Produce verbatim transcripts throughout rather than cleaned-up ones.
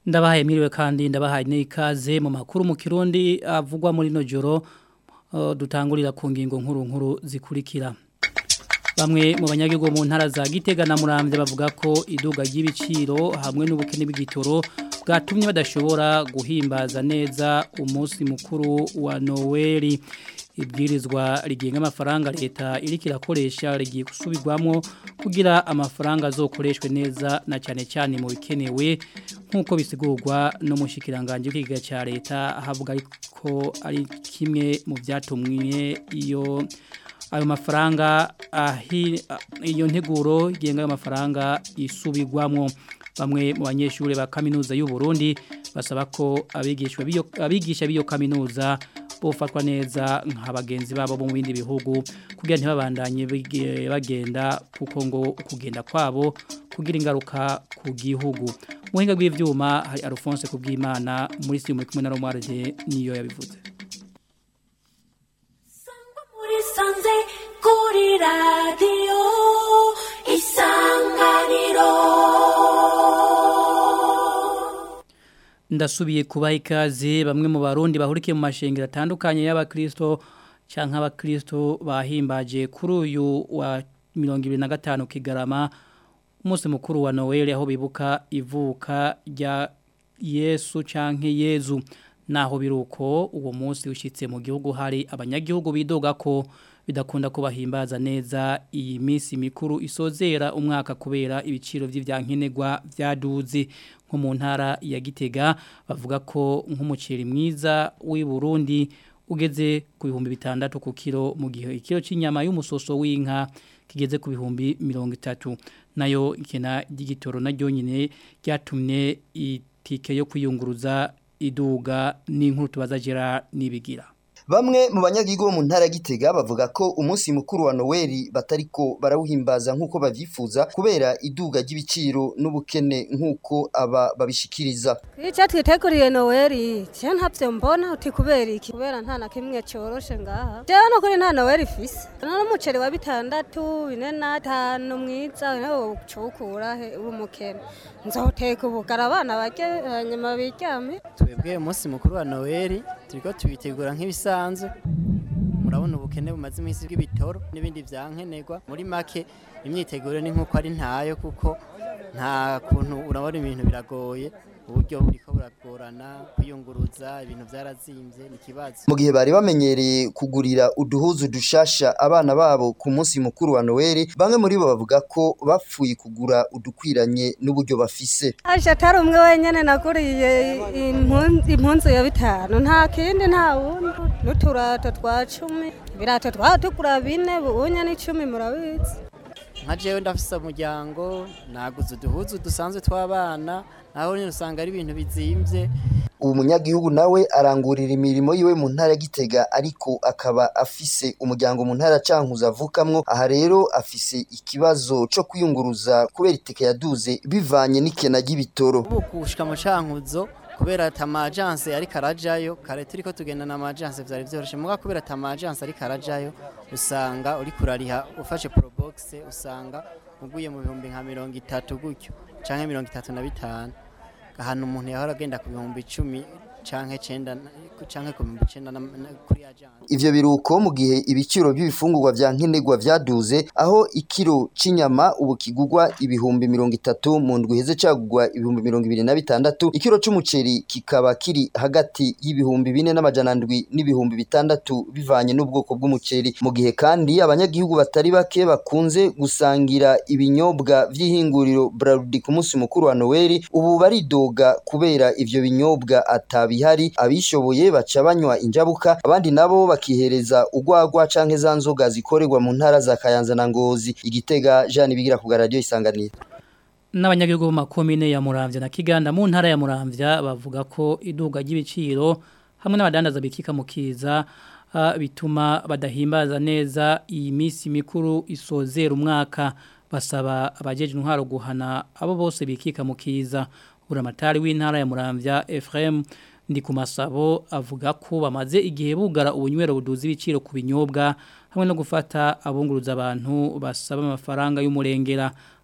Ndabahaye miriwe kandi ndabahaye n'ikaze mu makuru mu Kirundi avugwa muri no joro uh, dutangurira ku ngingo nkuru nkuru zikurikira. Bamwe mu banyagihugu mu ntara za Gitega na Muramvya bavuga ko iduga ry'ibiciro hamwe n'ubukene bw'igitoro bwatumye badashobora guhimbaza neza umunsi mukuru wa Noel. Ibwirizwa rigenga amafaranga leta iriko irakoresha rigiye gusubirwamo kugira amafaranga azokoreshwe neza na cyane cyane mu bikenewe nkuko bisigurwa no mushikiranganje w'ikiga ca leta havuga ko ari kimwe mu byatumwe iyo ayo mafaranga ahi iyo nteguro igenga amafaranga isubirwamo. Bamwe mu banyeshure ba kaminuza y'u Burundi basaba ko abigishwa biyo abigisha biyo kaminuza bofatwa neza nk'abagenzi babo mu bindi bihugu kugira ntibabandanye bagenda kuko ngo kugenda kwabo kugira ingaruka ku gihugu. Muhinga bw'ivyuma hari Alphonse Kubwimana muri simu kumwe na Romualde niyo yabivuze. Muri sanze kuri radio Isanganiro. Ndasubiye kubaha ikaze bamwe mu barundi bahurikiye mu mashengero atandukanye y'abakristo canke abakristo bahimbaje kuri uyu wa mirongo ibiri na gatanu Kigarama umunsi mukuru wa Noel aho bibuka ivuka rya Yesu canke Yezu. Naho biruko uwo munsi ushitse mu gihugu hari abanyagihugu bidoga ko bidakunda ko bahimbaza neza iyi minsi mikuru isozera umwaka kubera ibiciro vy'ivyankenegwa vyaduze. Nko mu ntara ya Gitega bavuga ko nk'umuceri mwiza w'i Burundi ugeze ku bihumbi bitandatu ku kilo mu gihe ikiro c'inyama y'umusoso w'inka kigeze ku bihumbi mirongo itatu. Nayo ikena digitoro naryo nyine ryatumye itike yo kwiyunguruza iduga n'inkuru tubaza Gerard Nibigira. Bamwe mu banyagihugu mu ntara Gitega bavuga ko umunsi mukuru wa Noel batariko barawuhimbaza nkuko bavyifuza kubera iduga ry'ibiciro n'ubukene nkuko aba babishikiriza. Ica twiteguriye Noel cyo ntavyo mbona uti kubera iki kubera nta na kimwe cyoroshe ngaha. Jewe no kuri nta Noel ifise. None umuceri wa bitandatu bine na tanu mwiza naho cukura he umukene. Nzoteka ubugara abana bake hanyuma biryame. Twebwe umunsi mukuru wa Noel turiko tubitegura nk'ibisa murabona ubukene bumaze iminsi bw'ibitoro n'ibindi vyankenerwa muri make imyiteguro ni nkuko ari ntayo kuko nta kuntu urabona ibintu biragoye uburyo buriko buragorana kwiyunguruza ibintu vyarazimvye ni kibazo. Mu gihe bari bamenyereye kugurira uduhuzu dushasha abana babo ku munsi mukuru wa Noel bamwe muri bo bavuga ko bapfuye kugura udukwiranye n'uburyo bafise. Aje atari umwe wenyene naguriye impunzu ya bitanu nta kindi nta wundi n'uturato twa cumi birato twatukura bine bunye ni cumi murabizi. Nka jewe ndafise umuryango naguze uduhuzu dusanzwe tw'abana naho nyine usanga ari ibintu bizimvye. Ubu munyagihugu nawe arangurira imirimo yiwe mu ntara Gitega ariko akaba afise umuryango mu ntara Cankuzo avukamwo. Aha rero afise ikibazo co kwiyunguruza kubera itike yaduze bivanye n'ikena ry'ibitoro. Ubu kushika mu Cankuzo kubera tamagence ari karajayo kare turiko tugenda na magence vyari vyoroshe muga kubera tamagence ari karajayo usanga uri kurariha ufashe probox usanga uguye mu bihumbi nka mirongo itatu gutyo canke mirongo itatu na bitanu ahantu umuntu yahora agenda ku bihumbi icumi canke cenda canke ku bihumbi cenda kuri agence. Ivyo biruko mu gihe ibiciro by'ibifungurwa vyankenerwa vyaduze aho ikiro c'inyama ubu kigugwa ibihumbi mirongo itatu mu ndwi heze cagugwa ibihumbi mirongo ibiri na bitandatu. Ikiro c'umuceri kikaba kiri hagati y'ibihumbi bine n'amajana ndwi n'ibihumbi bitandatu bivanye n'ubwoko bw'umuceri. Mu gihe kandi abanyagihugu batari bake bakunze gusangira ibinyobwa vy'ihinguriro Braludi ku munsi mukuru wa Noel ubu baridoga kubera ivyo binyobwa atabihari abishoboye baca banywa injabuka abandi nabo bakihereza ugwagwa canke za nzoga zikorerwa mu ntara za Kayanza na Ngozi. Igitega Jean Bigira ku radio Isanganiro. N'abanyagihugu mu makomine ya Muramvya na Kiganda mu ntara ya Muramvya bavuga ko iduga ry'ibiciro hamwe n'abadandaza bikika mu kiza uh, bituma badahimbaza neza iyi misi mikuru isozera umwaka. Basaba abajeje intwaro guhana abo bose bikika mu kiza. Buramatari w'intara ya Muramvya Ephraim Ndikumasabo avuga ko bamaze igihe bugara ubunywero buduza ibiciro ku binyobwa hamwe no gufata abunguruza abantu basaba amafaranga y'umurengera.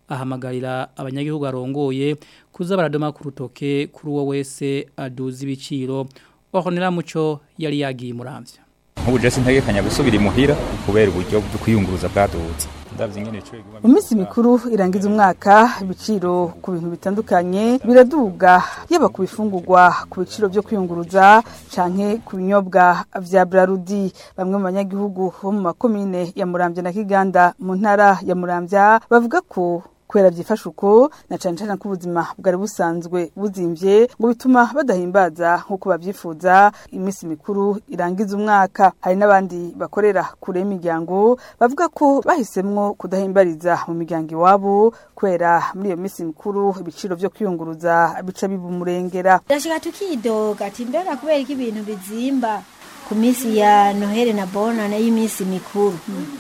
ahamagarira abanyagihugu arongoye kuza baradoma ku rutoke kuri uwo wese aduza ibiciro Ornella Muco yari yagiye muramvya nk'ubu je sintegekanya gusubira imuhira kubera uburyo bwo kwiyunguruza bwaduze ndavye ingene cyo iguma mu minsi mikuru irangiza umwaka ibiciro ku bintu bitandukanye biraduga yaba ku bifungurwa ku biciro byo kwiyunguruza canke ku binyobwa vya Brarudi bamwe mu banyagihugu bo mu makomine ya Muramvya na Kiganda mu ntara ya Muramvya bavuga ko kwera byifashuko na cyane cyane ko ubuzima bwari busanzwe buzimvye ngo bituma badahimbaza nkuko bavyifuza imisi mikuru irangiza umwaka hari nabandi bakorera kure imiryango bavuga ko bahisemwo kudahimbariza mu miryango iwabo kwera muri iyo misi mikuru ibiciro byo kwiyunguruza bica bibumurengera ndashaka tukidoga ati mbera kubera iki ibintu bizimba ku misi ya Noheli na Bonane y'imisi mikuru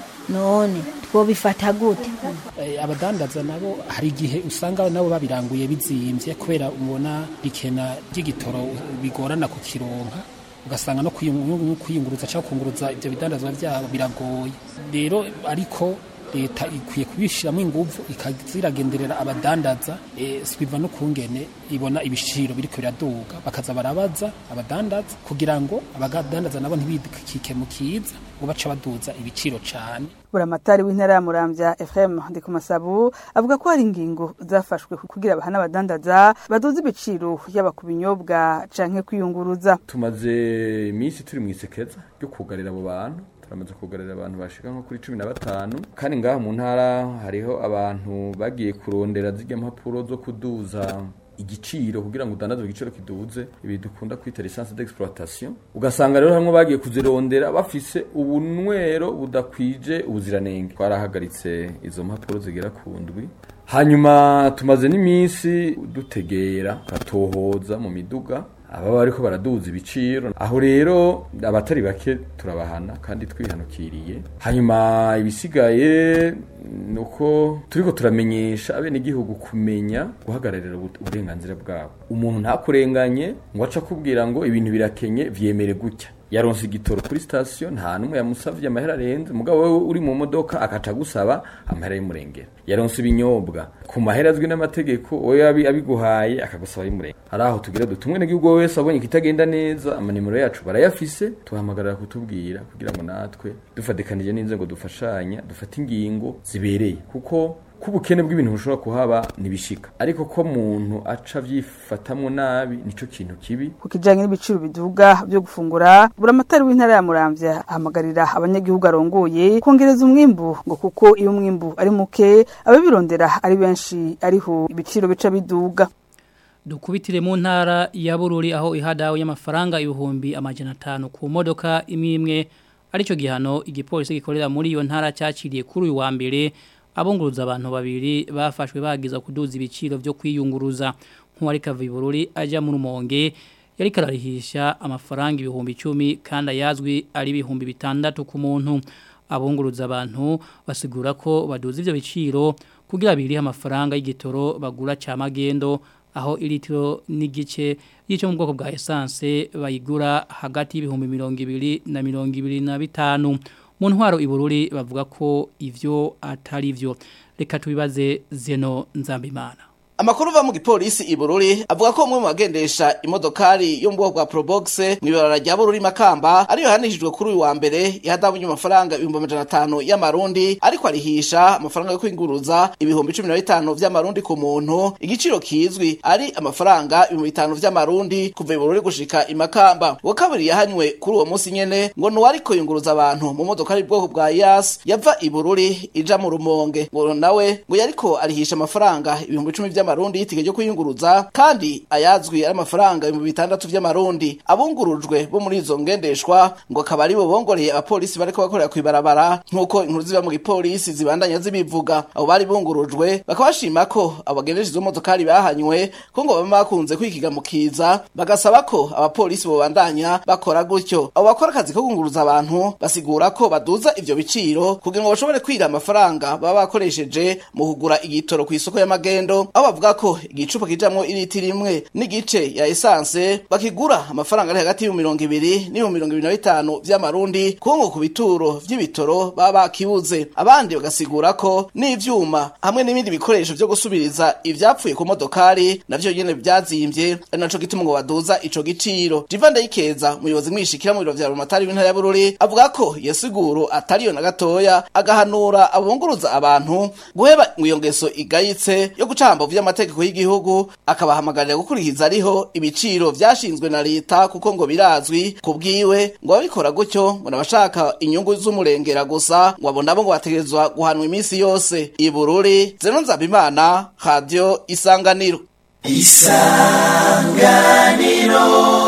none twobifata gute abadandaza nabo hari igihe usanga nabo babiranguye bizimvye kubera umubona rikena ry'igitoro bigorana ku kironka ugasanga no kwiyunguruza cyangwa kunguruza ibyo bidandazwa byabo biragoye rero ariko leta ikwiye kubishiramo ingufu ikaziragenderera abadandaza e, swiva no kungene ibona ibishiro biriko biraduga bakaza barabaza abadandaza kugira ngo abadandaza nabo ntibidikike mu kiza ngo baca baduza ibiciro cyane Buramatari w'intara ya Muramvya Ephraim Ndikumasabu avuga ko hari ingingo zafashwe kugira abahana abadandaza baduza ibiciro yaba ku binyobwa canke kwiyunguruza tumaze iminsi turi mu isekeza ryo kugarira abo bantu turamaze kugarira abantu bashika nko kuri cumi na batanu kandi ngaha mu ntara hariho abantu bagiye kurondera zirya mpapuro zo kuduza igiciro kugira ngo udandaze igiciro kiduze ibi dukunda kwita licence d'exploitation ugasanga rero hamwe bagiye kuzirondera bafise ubunwero budakwije ubuziranenge twarahagaritse izo mpapuro zigera ku ndwi hanyuma tumaze n'iminsi dutegera gatohoza mu miduga aba bariko baraduza ibiciro aho rero abatari bake turabahana kandi twihanukiriye hanyuma ibisigaye nuko turiko turamenyesha abene gihugu kumenya guhagararira uburenganzira bwabo umuntu ntakurenganye ngo aca kubwira ngo ibintu birakenye vyemere gutya yaronse igitoro kuri station nta numwe yamusavye amahera arenze mugabo wewe uri mu modoka akaca gusaba amahera y'umurengera yaronse ibinyobwa ku mahera azwi n'amategeko wewe abi abiguhaye akagusaba y'umurengera araho tugira dutumwe n'igihugu wese abonye kitagenda neza amanimero yacu barayafise tuhamagarira kutubwira kugira ngo natwe dufadikanije n'inzego dufashanya dufata ingingo zibereye kuko kubukene bw'ibintu bushobora kuhaba nibishika ariko ko muntu aca vyifatamwo nabi nico kintu kibi kukijanye n'ibiciro biduga byo gufungura Buramatari w'intara ya Muramvya ahamagarira abanyagihugu arongoye kongereza umwimbu ngo kuko iyo umwimbu ari muke ababirondera ari benshi ariho ibiciro bica biduga dukubitire mu ntara ya Bururi aho ihadawe y'amafaranga ibihumbi amajana atanu ku modoka imwe arico gihano igipolisi gikorera muri iyo ntara cyaciriye kuri uyu wa mbere abunguruza abantu babiri bafashwe bagiza kuduza ibiciro byo kwiyunguruza nk'uwari Kavibururi aja mu Rumonge yari kararihisha amafaranga ibihumbi icumi kandi ayazwi ari ibihumbi bitandatu ku muntu abunguruza abantu basigura ko baduza ivyo biciro kugira birihe amafaranga y'igitoro bagura ca magendo aho ilitiro n'igice yico mu bwoko bwa essence bayigura hagati y'ibihumbi mirongo ibiri na mirongo ibiri na bitanu mu ntwaro Ibururi bavuga ko ivyo atari vyo reka tubibaze Zeno Nzambimana Amakuru va mu gipolisi Ibururi avuga ko umwe mu bagendesha imodokari yo mu bwoko bwa Probox mw'ibarara rya Bururi Makamba ariyo hanishijwe kuri uyu wa mbere ihadabunye amafaranga ibihumbi amajana atanu y'amarundi ariko arihisha amafaranga yo kwinguruza ibihumbi cumi na bitanu vy'amarundi ku muntu igiciro kizwi ari amafaranga ibihumbi bitanu vy'amarundi kuva Ibururi gushika Imakamba wa kabiri yahanywe kuri uwo munsi nyene ngo nuwari ko yunguruza abantu mu modokari bwoko bwa Yas yava Ibururi ija mu Rumonge ngo nawe ngo yariko arihisha amafaranga ibihumbi cumi vy'amarundi Marundi itike ryo kuyunguruza kandi ayazwi ari amafaranga mu bitandatu vy'amarundi abungurujwe bo muri izo ngendeshwa ngo kabari bo bongoreye abapolisi bariko bakorera kwibarabara nkuko inkuru ziba mu gipolisi zibandanya zibivuga abo bari bungurujwe bakabashima ko abagendesha izo modokari bahanywe ko ngo baba bakunze kwikiga mu kiza bagasaba ko abapolisi bo bandanya bakora gutyo abo bakora akazi ko kunguruza abantu basigura ko baduza ivyo biciro kugira ngo bashobore kwira amafaranga baba bakoresheje mu kugura igitoro ku isoko y'amagendo abo bavuga ko igicupa kijamwo ilitiro imwe n'igice ya essence bakigura amafaranga ari hagati y'ibihumbi mirongo ibiri n'ibihumbi mirongo ibiri na bitanu vy'amarundi kungu ku bituro vy'ibitoro baba bakibuze. Abandi bagasigura ko n'ivyuma hamwe n'ibindi bikoresho vyo gusubiriza ivyapfuye ku modokari navyo nyene vyazimvye ari naco gituma ngo baduza ico giciro. Jivande Ikeza umuyobozi mwishikira mu biro vya Rumatari w'intara ya Bururi avuga ko iyo siguro atariyo na gatoya, agahanura abunguruza abantu guheba iyo ngeso igayitse yo gucamba vy'amategeko y'igihugu, akabahamagarira gukurikiza ariho ibiciro vyashinzwe na leta kuko ngo birazwi kubwiwe ngo abikora gutyo ngo nabashaka inyungu z'umurengera gusa ngo abo nabo ngo bategerezwa guhanwa iminsi yose. I Bururi, Zeno Nzabimana, Radio Isanganiro. Isanganiro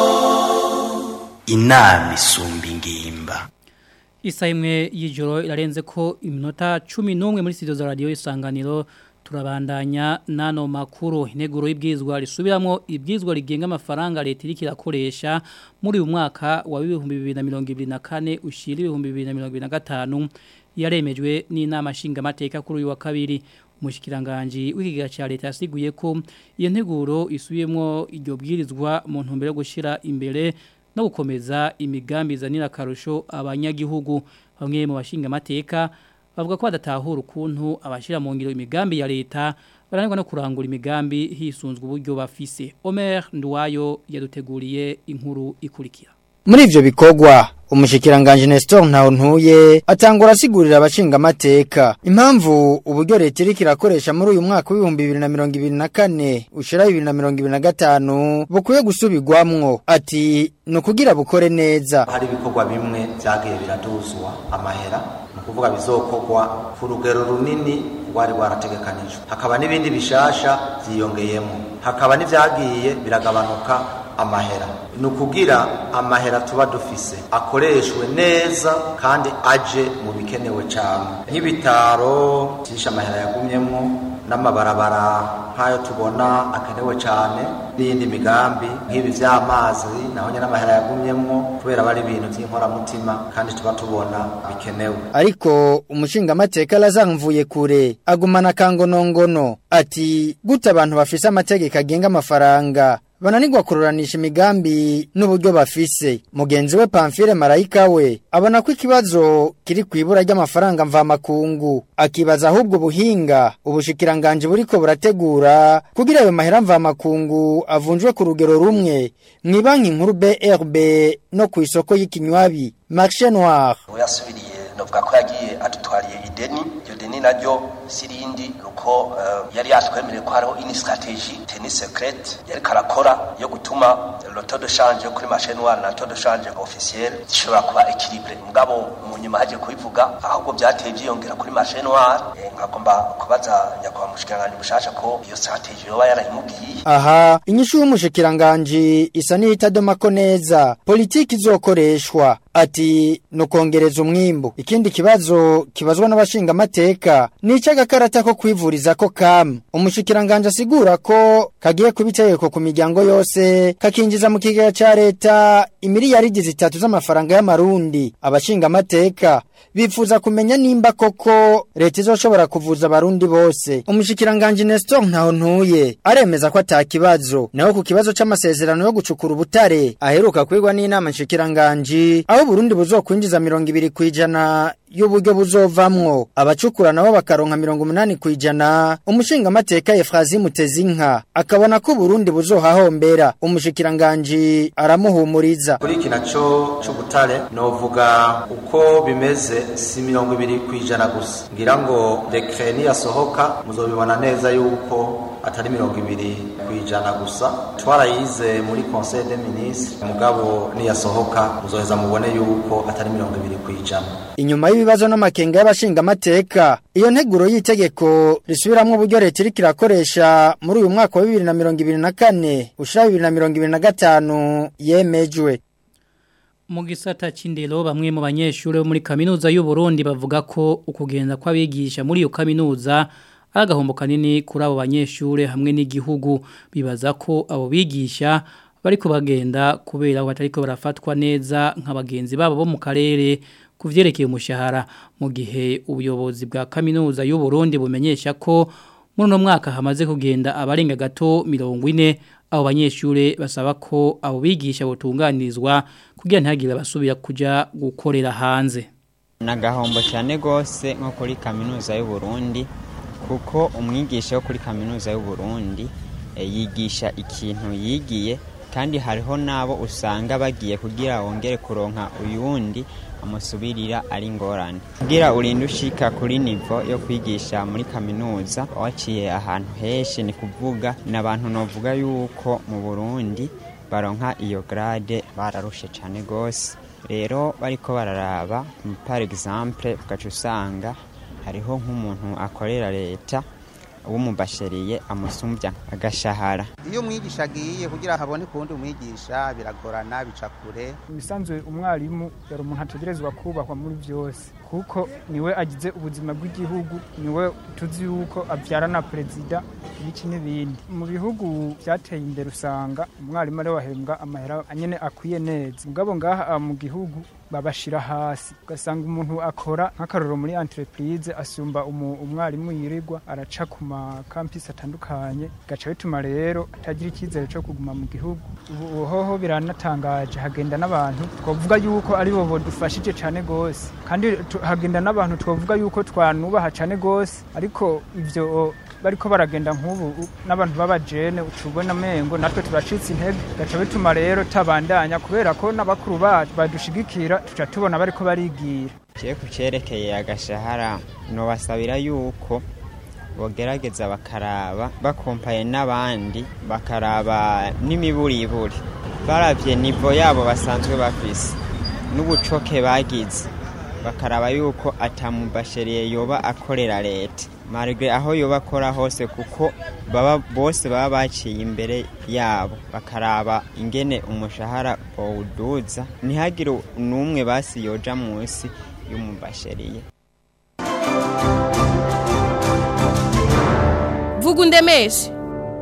inama isumba ingimba. Isa imwe y'ijoro irarenze ko iminota cumi n'umwe muri studio za Radio Isanganiro. Turabandanya nano makuru. Integuro y'ibwizwa risubiramo ibwizwa rigenga amafaranga leta iriko irakoresha muri uyu mwaka wa ibihumbi bibiri na mirongo ibiri na kane ushira ibihumbi bibiri na mirongo ibiri na gatanu yaremejwe n'inama nshingamateka kuri uyu wa kabiri. Umushikiranganje w'ikigega ca leta yasiguye ko iyo nteguro isubiyemo iryo bwirizwa mu ntumbero yo gushira imbere no gukomeza imigambi zanira karusho abanyagihugu. Bamwe mu bashingamateka bavuga ko badatahura ukuntu abashira mu ngiro imigambi ya leta baranirwa no kurangura imigambi hisunzwe uburyo bafise. Omer Nduwayo yaduteguriye inkuru ikurikira. Muri ivyo bikogwa umushikiranganje Nestor Ntawuntuye atangura asigurira abashinga amateka impamvu uburyo leta iriko irakoresha muri uyu mwaka w'ibihumbi bibiri na mirongo ibiri na kane ushira bibiri na mirongo ibiri na gatanu bukwiye gusubirwamwo. Ati no kugira bukore neza. Hari ibikogwa bimwe byagiye biraduzwa amahera no kuvuga bizokogwa ku rugero runini wari warategekanijwe, hakaba n'ibindi bishasha vyiyongeyemo, hakaba n'ivyagiye biragabanuka amahera. Nukugira amahera tuba dufise akoreshwe neza kandi aje mu bikenewe cyane. Nk'ibitaro cyisha amahera yagumyemo, n'amabarabara nkayo tubona akenewe cyane, n'indi migambi nk'ibi vy'amazi naho nyene amahera yagumyemo kubera bari ibintu by'inkora mutima kandi tuba tubona bikenewe. Ariko umushinga amateka lazamvuye kure agumana kangonongono. Ati gute abantu bafise amategeko agenga amafaranga bananirwa kururanisha imigambi n'uburyo bafise. Mugenzi we Pamphile Marayika we abona ko ikibazo kiri kwibura ry'amafaranga mva makungu, akibaza ahubwo buhinga ubushikiranganje buriko burategura kugira ayo mahera mva makungu avunjwe ku rugero rumwe mwibanki nkuru B R B no ku isoko y'ikinywabi Marché Noir. Yasubiriye novuga ko yagiye atutwariye ideni, iyo deni naryo sirindi nuko uh, yari yatwemereye ko hariho ini strategie tennis secret yari karakora yo gutuma le taux de change yo kuri Marché Noir na taux de change officiel zishobora kuba équilibré. Mugabo mu nyuma haje kubivuga ahubwo byateye byiyongera kuri Marché Noir. E, nkagomba kubaza nyakwa mushikiranganje mushasha ko iyo strategie yoba yarayimugiye. Aha inyishu y'umushikiranganje isa n'itadoma ko neza politiki izokoreshwa. Ati no kongereza umwimbo. Ikindi kibazo kibazwa n'abashinga amateka ni icagakarata ko kwivuriza ko kam. Umushikiranganje asigura ko kagiye kubitegeko ku miryango yose kakinjiza mu kigega ca leta imiliyaridi zitatu z'amafaranga y'amarundi. Abashinga amateka bifuza kumenya nimba koko leta izoshobora kuvuza abarundi bose. Umushikiranganje Nestor Ntawuntuye aremeza ko atakibazo. Naho ku kibazo c'amasezerano yo gucukura ubutare aheruka kwigwa n'inama nshikiranganje aho Burundi buzokwinjiza mirongo ibiri kwijana y'uburyo buzovamwo abacukura nabo bakaronka mirongo umunani kwijana. Umushinga amateka Efrazi Mutezinka akabona ko Burundi buzohahombera. Umushikiranganje aramuhumuriza. Kuri iki naco c'ubutare novuga uko bimeze si mirongo ibiri kwijana gusa, ngira ngo decret ni yasohoka muzobibona neza yuko atari mirongo ibiri kwijana gusa. Twarayize muri Conseil des Ministres mugabo ni yasohoka muzoheza mubone yuko atari mirongo ibiri kwijana. Inyuma y'ibibazo n'amakenga y'abashinga amateka iyo nteguro y'itegeko risubiramwo uburyo leta iriko irakoresha muri uyu mwaka wa bibiri na mirongo ibiri na kane ushira bibiri na mirongo ibiri na gatanu yemejwe. Mu gisata c'indero bamwe mu banyeshure bo muri kaminuza y'u Burundi bavuga ko ukugenda kw'abigisha muri iyo kaminuza agahombo kanini kuri abo banyeshure hamwe n'igihugu. Bibaza ko abo bigisha bariko bagenda kubera batariko barafatwa neza nk'abagenzi babo bo mu karere kuvyerekeye umushahara, mu gihe ubuyobozi bwa kaminuza y'u Burundi bumenyesha ko muri no mwaka hamaze kugenda abarenga gato mirongo ine abo banyeshure basaba ko abo bigisha botunganirizwa kugira ntihagire basubira kuja gukorera hanze. Nagahombo cyane gose nko kuri kaminuza y'u Burundi kuko umwigisha wo kuri kaminuza y'u Burundi e, yigisha ikintu yigiye kandi hariho nabo usanga bagiye kugira wongere kuronka uyundi amusubirira ari ngorane kugira urinde ushika kuri nivo yo kwigisha muri kaminuza waciye ahantu heshe ni kuvuga n'abantu novuga yuko mu Burundi baronka iyo grade bararushe cyane gose. Rero bariko bararaba par exemple ugaca usanga hariho nk'umuntu akorera leta w'umubasheriye amusumbya agashahara. Iyo umwigisha agiye kugira habone kundi umwigisha biragorana bicakure. Imisanzwe umwarimu yari umuntu ategerezwa kubahwa muri byose kuko niwe agize ubuzima bw'igihugu, niwe tuzi yuko avyara na president ibiki n'ibindi. Mu bihugu byateye imbere usanga umwarimu ari wahembwa amahera anyene akwiye neza. Mugabo ngaha mu gihugu babashira hasi ugasanga umuntu akora nk'akaroro muri entreprise asumba umwarimu yirirwa araca ku ma campus atandukanye gaca bituma rero atagira ikizere cyo kuguma mu gihugu. Ubu hoho biranatangaje hagenda n'abantu twavuga yuko ari bo bodufashije cyane gose kandi hagenda n'abantu twavuga yuko twanubaha cyane gose ariko ivyo bariko baragenda nk'ubu n'abantu babajene ucubona mengo natwe turacitse intege gaca bituma rero tabandanya kubera ko n'abakuru bacu badushigikira tuca tubona bariko barigira. Je kucerekeye agashahara no basabira yuko bogerageza bakaraba bakompaye n'abandi bakaraba n'imiburiburi baravye nivo yabo basanzwe bafise n'ubucoke bagize bakaraba yuko atamubasheriye yoba akorera leta marigre aho yoba akora hose kuko baba bose baba baciye imbere yabo bakaraba ingene umushahara bawuduza ntihagire n'umwe basi yoja munsi y'umubasheriye. Vuga undemeshe.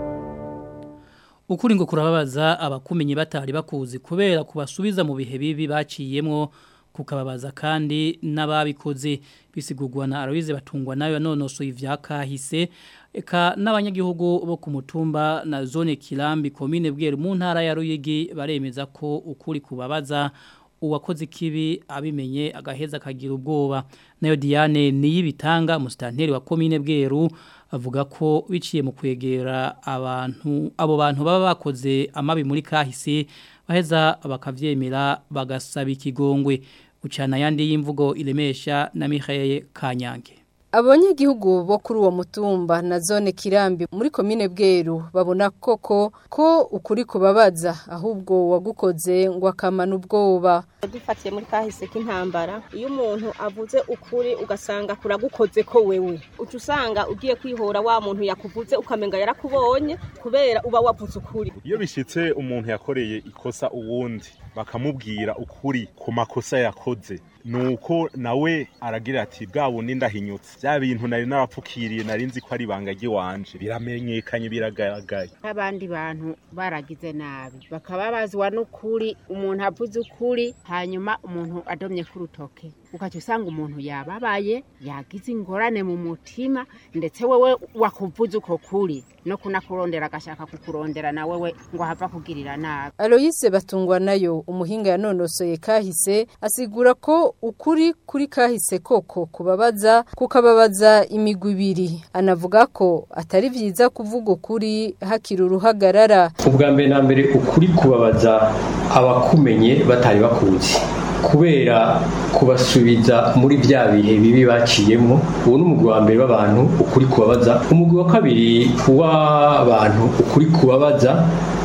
Ukuri ngo kurababaza abakumenye batari bakuzi kubera kubasubiza mu bihe bibi baciyemwo kukababaza kandi n'ababikoze bisigurwa na Aloise Batungwa nayo yanonoso ivyakahise eka n'abanyagihugu bo ku mutumba na zone Kirambi commune Bweru mu ntara ya Ruyigi baremeza ko ukuri kubabaza uwakoze ikibi abimenye agaheza akagira ubwoba. Nayo Diane Niyibitanga mustanteri wa commune Bweru avuga ko biciye mu kwegera abantu abo bantu baba bakoze amabi muri kahise baheza bakavyemera bagasaba ikigongwe. Ucana yandi y'imvugo iremesha na Mihaye Kanyange. Abanyagihugu bo kuri uwo mutumba na zone Kirambi muri commune Bweru babona koko ko ukuri kubabaza ahubwo wagukoze ngo akamana ubwoba. Dufatiye muri kahise k'intambara iyo umuntu avuze ukuri ugasanga kuragukoze ko wewe uca usanga ugiye kwihora wa muntu yakuvuze ukamenga yarakubonye kubera uba wavuze ukuri. Iyo bishitse umuntu yakoreye ikosa uwundi bakamubwira ukuri ku makosa yakoze nuko nawe aragira ati bwa bundi ndahinyutse bya bintu nari narapfukiriye nari nzi ko ari banga giwanje biramenyekanye biragaragaye. Abandi bantu baragize nabi bakaba bazwa n'ukuri umuntu avuze ukuri hanyuma umuntu adomye ku rutoke ukaca usanga umuntu yababaye yagize ingorane mu mutima ndetse wewe wakuvuze uko kuri no kunakurondera agashaka kukurondera na wewe ngo hava kugirira nabi. Aloise Batungwa nayo umuhinga yanonosoye kahise asigura ko ukuri kuri kahise koko kubabaza kukababaza imigwi ibiri. Anavuga ko atari vyiza kuvuga ukuri hakiri uruhagarara. Ubwa mbere na mbere ukuri kubabaza abakumenye batari bakuzi kubera kubasubiza muri bya bihe bibi baciyemo. Uwo n'umugwi wa mbere w'abantu ukuri kubabaza. Umugwi wa kabiri w'abantu ukuri kubabaza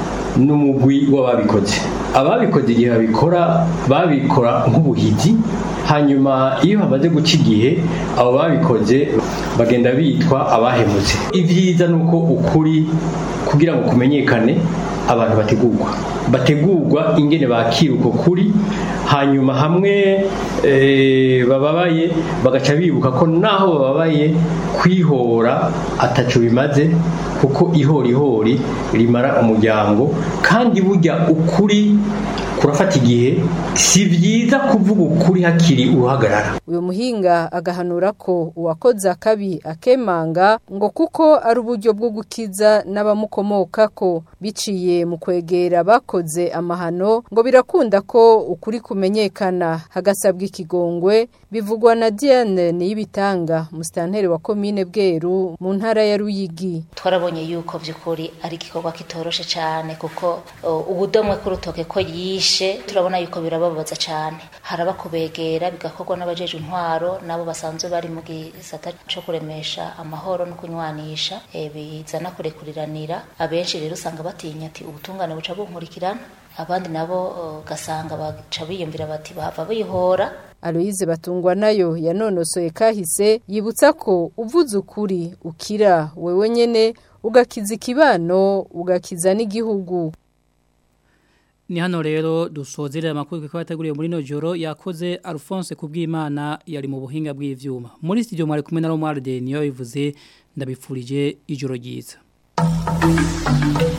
n'umugwi w'ababikoze. Ababikoze igihe babikora babikora nk'ubuhizi hanyuma iyo hamaze guca igihe abo babikoze bagenda bitwa abahemutse. Ivyiza nuko ukuri kugira ngo kumenyekane abantu bategurwa bategurwa ingene bakira uko kuri hanyuma hamwe e, bababaye bagaca bibuka ko naho bababaye kwihora ataco bimaze kuko ihori ihori rimara umuryango kandi burya ukuri kurafata igihe si byiza kuvuga ukuri hakiri uruhagarara. Uyu muhinga agahanura ko uwakoze akabi akemanga ngo kuko ari uburyo bwo gukiza n'abamukomoka ko biciye mu kwegera bakoze amahano ngo birakunda ko ukuri kumenyekana hagasabwa ikigongwe bivugwa na Diane Niyibitanga musitanteri wa komine Bweru mu ntara ya Ruyigi. Twarabonye yuko vy'ukuri ari igikorwa kitoroshe cyane kuko uh, ubudomwe kurutoke ko yishe turabona yuko birababaza cyane haraba kubegera bigakorwa n'abajeje intwaro nabo basanzwe bari mu gisata cyo kuremesha amahoro no kunywanisha e, bizana kurekuriranira abenshi rero usanga batinya ati ubutungane buca bunkurikirana abandi nabo uh, gasanga baca biyumvira bati bava bihora. Aloise Batungwa nayo yanonosoye kahise yibutsa ko uvuze ukuri ukira wewe nyene ugakiza ikibano ugakiza n'igihugu. Ni hano rero dusozerera amakuru ko bateguriye muri no joro yakoze Alphonse Kubwimana yari mu buhinga bw'ivyuma. Muri studio mwari kumwe na Romuald niyo bivuze ndabifurije ijoro ryiza.